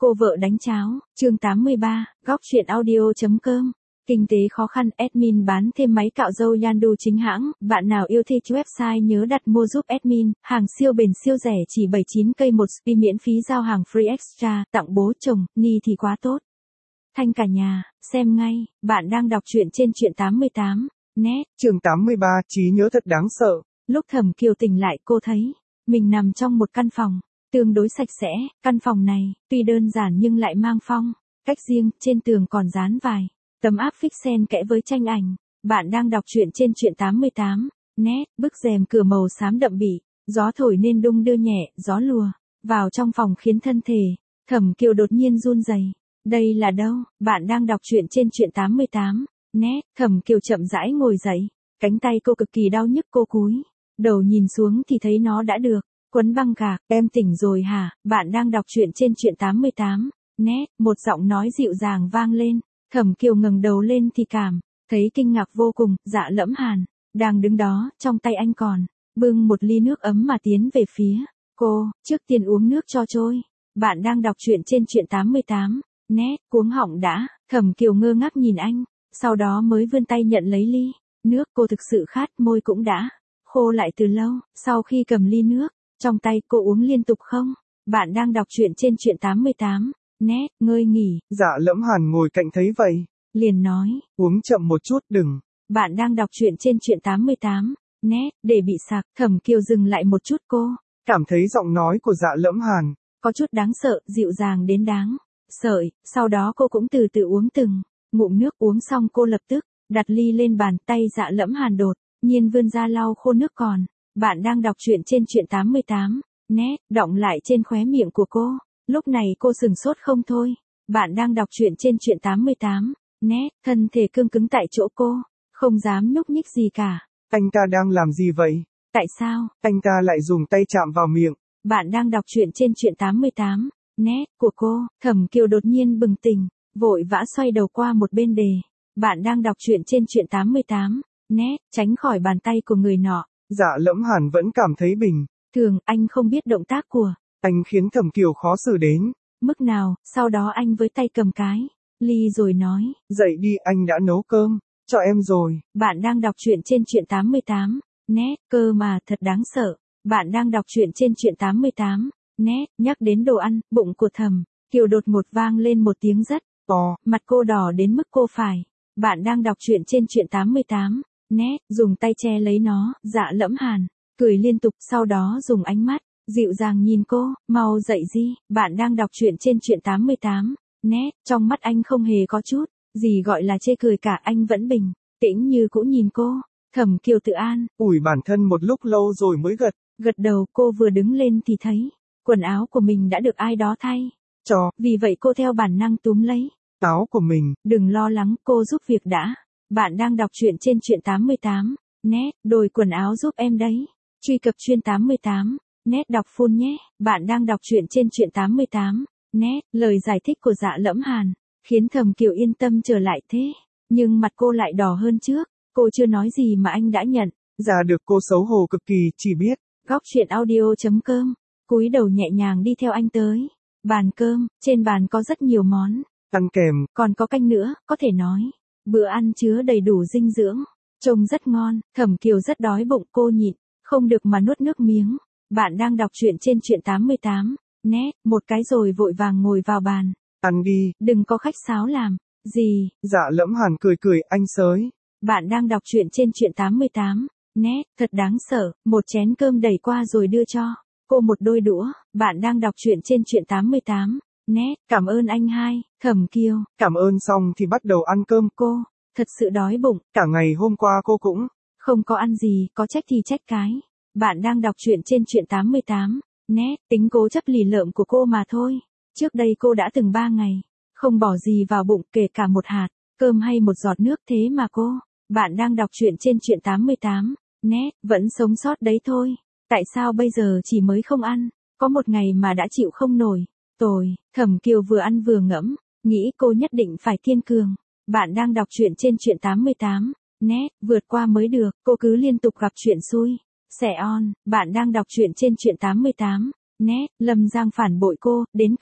Cô vợ đánh cháo, chương 83, góc chuyện audio.com. Kinh tế khó khăn, admin bán thêm máy cạo râu Yandu chính hãng, bạn nào yêu thích website nhớ đặt mua giúp admin, hàng siêu bền siêu rẻ chỉ 79 cây một spi miễn phí giao hàng free extra, tặng bố chồng, ni thì quá tốt. Thanh cả nhà, xem ngay, bạn đang đọc truyện trên truyện 88, net. Chương 83, trí nhớ thật đáng sợ. Lúc Thẩm Kiều tỉnh lại cô thấy, mình nằm trong một căn phòng, tương đối sạch sẽ, căn phòng này, tuy đơn giản nhưng lại mang phong cách riêng, trên tường còn dán vài tấm áp phích xen kẽ với tranh ảnh. Bạn đang đọc truyện trên truyện 88, net, bức rèm cửa màu xám đậm bị gió thổi nên đung đưa nhẹ, gió lùa vào trong phòng khiến thân thể Thẩm Kiều đột nhiên run rẩy. Đây là đâu? Bạn đang đọc truyện trên truyện 88, net. Thẩm Kiều chậm rãi ngồi dậy, cánh tay cô cực kỳ đau nhức, cô cúi đầu nhìn xuống thì thấy nó đã được quấn băng gạc. Em tỉnh rồi hả? Bạn đang đọc truyện trên truyện 88, net. Một giọng nói dịu dàng vang lên. Thẩm Kiều ngẩng đầu lên thì cảm thấy kinh ngạc vô cùng. Dạ Lẫm Hàn đang đứng đó, trong tay anh còn bưng một ly nước ấm mà tiến về phía cô. Trước tiên uống nước cho trôi. Bạn đang đọc truyện trên truyện 88, net. Cuống họng đã. Thẩm Kiều ngơ ngác nhìn anh, sau đó mới vươn tay nhận lấy ly nước. Cô thực sự khát, môi cũng đã khô lại từ lâu. Sau khi cầm ly nước trong tay, cô uống liên tục không. Bạn đang đọc truyện trên truyện 88, net. Ngơi nghỉ. Dạ Lẫm Hàn ngồi cạnh thấy vậy, liền nói, uống chậm một chút đừng. Bạn đang đọc truyện trên truyện 88, net. Để bị sặc. Thẩm Kiều dừng lại một chút, cô cảm thấy giọng nói của Dạ Lẫm Hàn có chút đáng sợ, dịu dàng đến đáng sợ. Sau đó cô cũng từ từ uống từng ngụm nước. Uống xong cô lập tức đặt ly lên bàn. Tay Dạ Lẫm Hàn đột nhiên vươn ra lau khô nước còn. Bạn đang đọc truyện trên truyện 88, net. Đọng lại trên khóe miệng của cô. Lúc này cô sừng sốt không thôi. Bạn đang đọc truyện trên truyện 88, net. Thân thể cương cứng tại chỗ, cô không dám nhúc nhích gì cả. Anh ta đang làm gì vậy? Tại sao Anh ta lại dùng tay chạm vào miệng? Bạn đang đọc truyện trên truyện 88, net của cô. Thẩm Kiều đột nhiên bừng tỉnh, vội vã xoay đầu qua một bên đề. Bạn đang đọc truyện trên truyện 88, net. Tránh khỏi bàn tay của người nọ. Dạ Lẫm Hàn vẫn cảm thấy bình thường. Anh không biết động tác của anh khiến Thẩm Kiều khó xử đến mức nào. Sau đó anh với tay cầm cái ly rồi nói, dậy đi, anh đã nấu cơm cho em rồi. Bạn đang đọc truyện trên truyện 88, net. Cơ mà thật đáng sợ. Bạn đang đọc truyện trên truyện 88, net. Nhắc đến đồ ăn, bụng của Thẩm Kiều đột ngột vang lên một tiếng rất to. Mặt cô đỏ đến mức cô phải. Bạn đang đọc truyện trên truyện 88, net. Dùng tay che lấy nó. Dạ Lẫm Hàn cười liên tục, sau đó dùng ánh mắt dịu dàng nhìn cô, mau dậy đi. Bạn đang đọc truyện trên truyện 88, net. Trong mắt anh không hề có chút gì gọi là chê cười cả. Anh vẫn bình tĩnh như cũ nhìn cô. Thẩm Kiều tự an ủi bản thân một lúc lâu rồi mới gật đầu. Cô vừa đứng lên thì thấy quần áo của mình đã được ai đó thay cho. Vì vậy cô theo bản năng túm lấy áo của mình. Đừng lo lắng, cô giúp việc đã. Bạn đang đọc truyện trên truyện 88, net. Đổi quần áo giúp em đấy. Truy cập chuyên 88, net đọc full nhé. Bạn đang đọc truyện trên truyện 88, net. Lời giải thích của Dạ Lẫm Hàn khiến Thẩm Kiều yên tâm trở lại thế. Nhưng mặt cô lại đỏ hơn trước. Cô chưa nói gì mà anh đã nhận ra được. Cô xấu hổ cực kỳ, chỉ biết góc chuyện audio.com. Cúi đầu nhẹ nhàng đi theo anh tới bàn cơm. Trên bàn có rất nhiều món ăn kèm, còn có canh nữa. Có thể nói bữa ăn chứa đầy đủ dinh dưỡng, trông rất ngon. Thẩm Kiều rất đói bụng, cô nhịn không được mà nuốt nước miếng. Bạn đang đọc truyện trên truyện 88, net. Một cái rồi vội vàng ngồi vào bàn. Ăn đi, đừng có khách sáo làm gì. Dạ Lẫm Hàn cười cười, anh sới. Bạn đang đọc truyện trên truyện 88, net. Thật đáng sợ. Một chén cơm đẩy qua rồi đưa cho cô một đôi đũa. Bạn đang đọc truyện trên truyện 88, net. Cảm ơn anh hai. Thẩm Kiều Cảm ơn xong thì bắt đầu ăn cơm. Cô thật sự đói bụng. Cả ngày hôm qua cô cũng không có ăn gì, có trách thì trách cái. Bạn đang đọc truyện trên truyện 88, net. Tính cố chấp lì lợm của cô mà thôi. Trước đây cô đã từng 3 ngày không bỏ gì vào bụng, kể cả một hạt cơm hay một giọt nước. Thế mà cô, bạn đang đọc truyện trên truyện 88, net. Vẫn sống sót đấy thôi. Tại sao bây giờ chỉ mới không ăn? Có một ngày mà đã chịu không nổi. Tồi. Thẩm Kiều vừa ăn vừa ngẫm, nghĩ cô nhất định phải kiên cường. Bạn đang đọc truyện trên truyện 88, net. Vượt qua mới được. Cô cứ liên tục gặp chuyện xui xẻ on. Bạn đang đọc truyện trên truyện 88, net. Lâm Giang phản bội cô, đến cả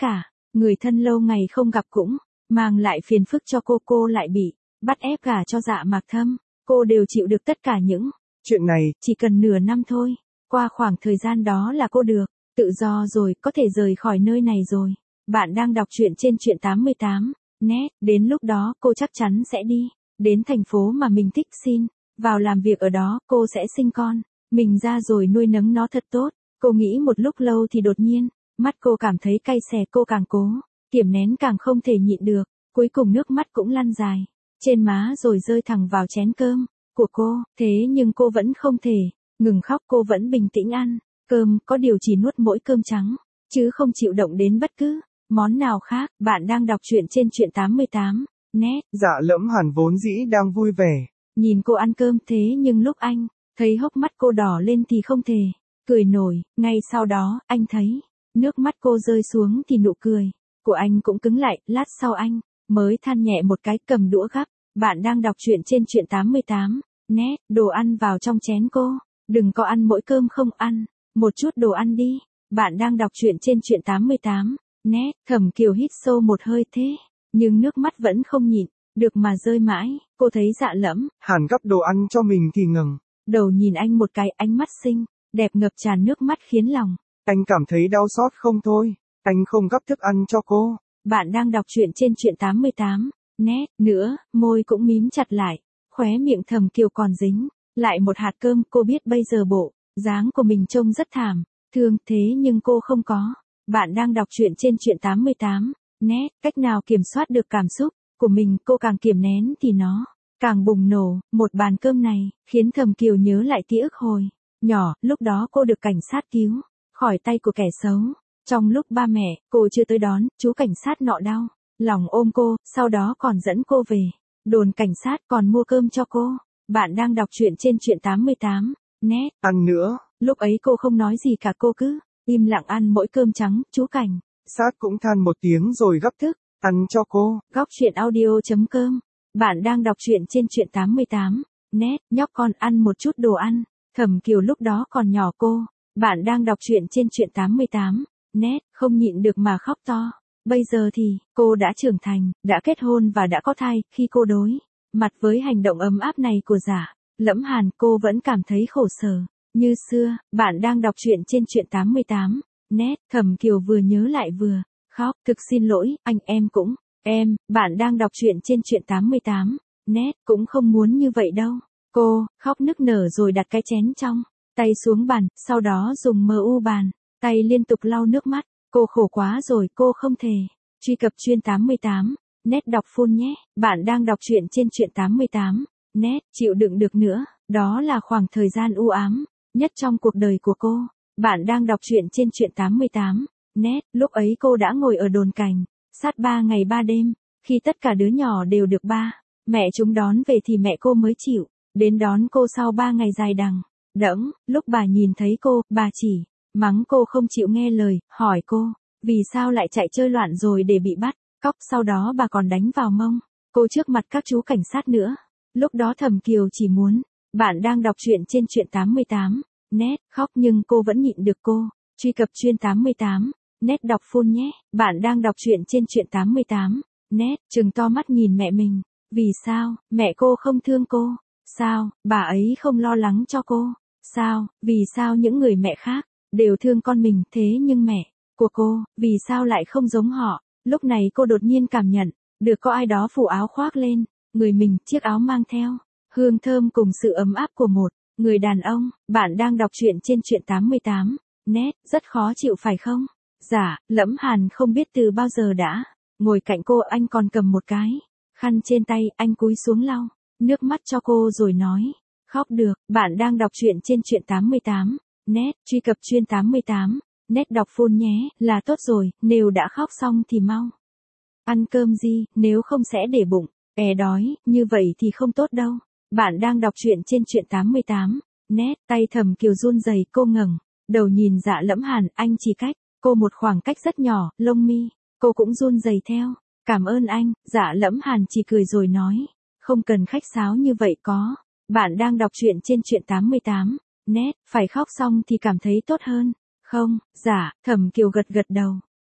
Người thân lâu ngày không gặp cũng mang lại phiền phức cho cô lại bị bắt ép gả cho Dạ Mạc Thâm. Cô đều chịu được tất cả những chuyện này. Chỉ cần nửa năm thôi, qua khoảng thời gian đó là cô được tự do rồi, có thể rời khỏi nơi này rồi. Bạn đang đọc truyện trên truyện 88 net, đến lúc đó cô chắc chắn sẽ đi đến thành phố mà mình thích, xin vào làm việc ở đó, cô sẽ sinh con mình ra rồi nuôi nấng nó thật tốt. Cô nghĩ một lúc lâu thì đột nhiên, mắt cô cảm thấy cay xè, cô càng cố kiềm nén càng không thể nhịn được, cuối cùng nước mắt cũng lăn dài trên má rồi rơi thẳng vào chén cơm của cô. Thế nhưng cô vẫn không thể ngừng khóc, cô vẫn bình tĩnh ăn cơm, có điều chỉ nuốt mỗi cơm trắng, chứ không chịu động đến bất cứ món nào khác. Bạn đang đọc truyện trên truyện 88 net. Dạ Lẫm Hàn vốn dĩ đang vui vẻ nhìn cô ăn cơm, thế nhưng lúc anh thấy hốc mắt cô đỏ lên thì không thể cười nổi. Ngay sau đó, anh thấy nước mắt cô rơi xuống thì nụ cười của anh cũng cứng lại, lát sau anh mới than nhẹ một cái, cầm đũa gắp. Bạn đang đọc truyện trên truyện 88 net, đồ ăn vào trong chén cô, đừng có ăn mỗi cơm không, ăn một chút đồ ăn đi. Bạn đang đọc truyện trên truyện 88 net. Thẩm Kiều hít sâu một hơi, thế nhưng nước mắt vẫn không nhịn được mà rơi mãi. Cô thấy Dạ Lẫm Hàn gắp đồ ăn cho mình thì ngẩng đầu nhìn anh một cái, ánh mắt xinh đẹp ngập tràn nước mắt khiến lòng anh cảm thấy đau xót không thôi. Anh không gắp thức ăn cho cô. Bạn đang đọc truyện trên truyện 88 net nữa, môi cũng mím chặt lại, khóe miệng Thẩm Kiều còn dính lại một hạt cơm. Cô biết bây giờ bộ dáng của mình trông rất thảm thương, thế nhưng cô không có. Bạn đang đọc truyện trên truyện 88 net, cách nào kiểm soát được cảm xúc của mình. Cô càng kiềm nén thì nó càng bùng nổ. Một bàn cơm này khiến Thẩm Kiều nhớ lại ký ức hồi nhỏ, lúc đó cô được cảnh sát cứu khỏi tay của kẻ xấu. Trong lúc ba mẹ cô chưa tới đón, chú cảnh sát nọ đau lòng ôm cô, sau đó còn dẫn cô về đồn cảnh sát, còn mua cơm cho cô. Bạn đang đọc truyện trên truyện 88 net. Ăn nữa. Lúc ấy cô không nói gì cả, cô cứ im lặng ăn mỗi cơm trắng. Chú cảnh sát cũng than một tiếng rồi gắp thức ăn cho cô. Góc truyện audio.com. Bạn đang đọc truyện trên truyện 88 net. Nhóc con ăn một chút đồ ăn. Thẩm Kiều lúc đó còn nhỏ cô. Bạn đang đọc truyện trên truyện 88 net, không nhịn được mà khóc to. Bây giờ thì, cô đã trưởng thành, đã kết hôn và đã có thai. Khi cô đối mặt với hành động ấm áp này của Dạ Lẫm Hàn, cô vẫn cảm thấy khổ sở như xưa. Bạn đang đọc truyện trên truyện 88 net. Thẩm Kiều vừa nhớ lại vừa khóc. Thực xin lỗi, anh, em cũng bạn đang đọc truyện trên truyện 88 net, cũng không muốn như vậy đâu. Cô khóc nức nở rồi đặt cái chén trong tay xuống bàn, sau đó dùng bàn tay liên tục lau nước mắt. Cô khổ quá rồi, cô không thể truy cập chuyên 88 net đọc full nhé. Bạn đang đọc truyện trên truyện 88 net, chịu đựng được nữa. Đó là khoảng thời gian u ám nhất trong cuộc đời của cô. Bạn đang đọc truyện trên truyện 88 net. Lúc ấy cô đã ngồi ở đồn cảnh sát 3 ngày 3 đêm. Khi tất cả đứa nhỏ đều được ba mẹ chúng đón về thì mẹ cô mới chịu đến đón cô sau 3 ngày dài đằng đẵng. Lúc bà nhìn thấy cô, bà chỉ mắng cô không chịu nghe lời, hỏi cô vì sao lại chạy chơi loạn rồi để bị bắt cóc. Sau đó bà còn đánh vào mông cô trước mặt các chú cảnh sát nữa. Lúc đó Thẩm Kiều chỉ muốn bạn đang đọc truyện trên truyện 88 net khóc, nhưng cô vẫn nhịn được. Cô truy cập chuyên 88 net đọc full nhé. Bạn đang đọc truyện trên truyện 88 net. Trừng to mắt nhìn mẹ mình. Vì sao mẹ cô không thương cô? Sao bà ấy không lo lắng cho cô? Sao, vì sao những người mẹ khác đều thương con mình, thế nhưng mẹ của cô, vì sao lại không giống họ? Lúc này cô đột nhiên cảm nhận được có ai đó phủ áo khoác lên người mình, chiếc áo mang theo hương thơm cùng sự ấm áp của một người đàn ông. Bạn đang đọc truyện trên truyện 88 net, rất khó chịu phải không? Dạ Lẫm Hàn không biết từ bao giờ đã ngồi cạnh cô, anh còn cầm một cái khăn trên tay, anh cúi xuống lau nước mắt cho cô rồi nói, khóc được. Bạn đang đọc truyện trên truyện 88 net, truy cập chuyên 88 net đọc full nhé. Là tốt rồi, nếu đã khóc xong thì mau ăn cơm gì, nếu không sẽ để bụng đói, như vậy thì không tốt đâu. Bạn đang đọc truyện trên truyện 88 net. Tay Thẩm Kiều run rẩy, cô ngẩng đầu nhìn Dạ Lẫm Hàn, anh chỉ cách cô một khoảng cách rất nhỏ, lông mi cô cũng run rẩy theo. Cảm ơn anh. Dạ Lẫm Hàn chỉ cười rồi nói, không cần khách sáo như vậy có. Bạn đang đọc truyện trên truyện 88 net, phải khóc xong thì cảm thấy tốt hơn không? Dạ. Thẩm Kiều gật gật đầu.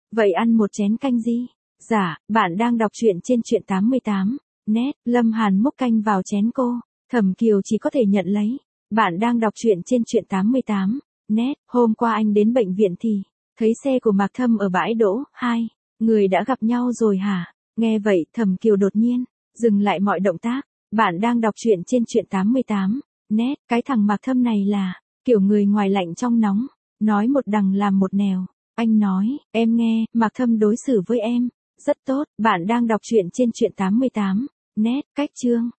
Vậy ăn một chén canh gì? Dạ, bạn đang đọc truyện trên truyện 88. Net, Lâm Hàn múc canh vào chén cô. Thẩm Kiều chỉ có thể nhận lấy. Bạn đang đọc truyện trên truyện 88. Net, hôm qua anh đến bệnh viện thì thấy xe của Mạc Thâm ở bãi đỗ. Hai người đã gặp nhau rồi hả? Nghe vậy, Thẩm Kiều đột nhiên dừng lại mọi động tác. Bạn đang đọc truyện trên truyện 88. Net, cái thằng Mạc Thâm này là kiểu người ngoài lạnh trong nóng, nói một đằng làm một nẻo. Anh nói, em nghe, Mạc Thâm đối xử với em rất tốt. Bạn đang đọc truyện trên truyện 88. Net, cách chương